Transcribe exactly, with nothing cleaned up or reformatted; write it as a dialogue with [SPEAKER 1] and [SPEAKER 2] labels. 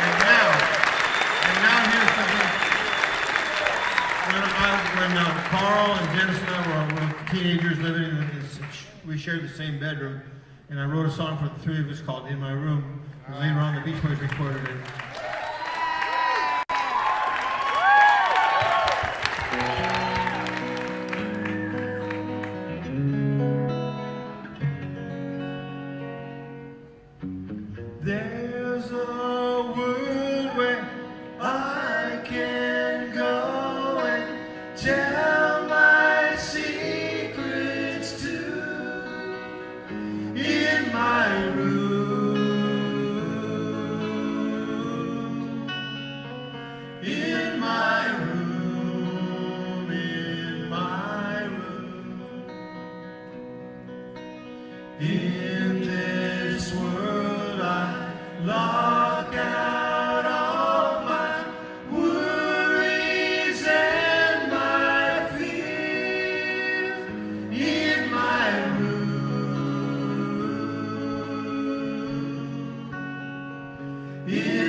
[SPEAKER 1] And now, and now here's something. When, I, when uh, Carl and Dennis and I were, were teenagers living in this, we shared the same bedroom, and I wrote a song for the three of us called "In My Room." And later on, the Beach Boys recorded it. There's a world where I can go and tell my secrets to, in my room, in my room, in my room, in this world I lock out all my worries and my fears, in my room, in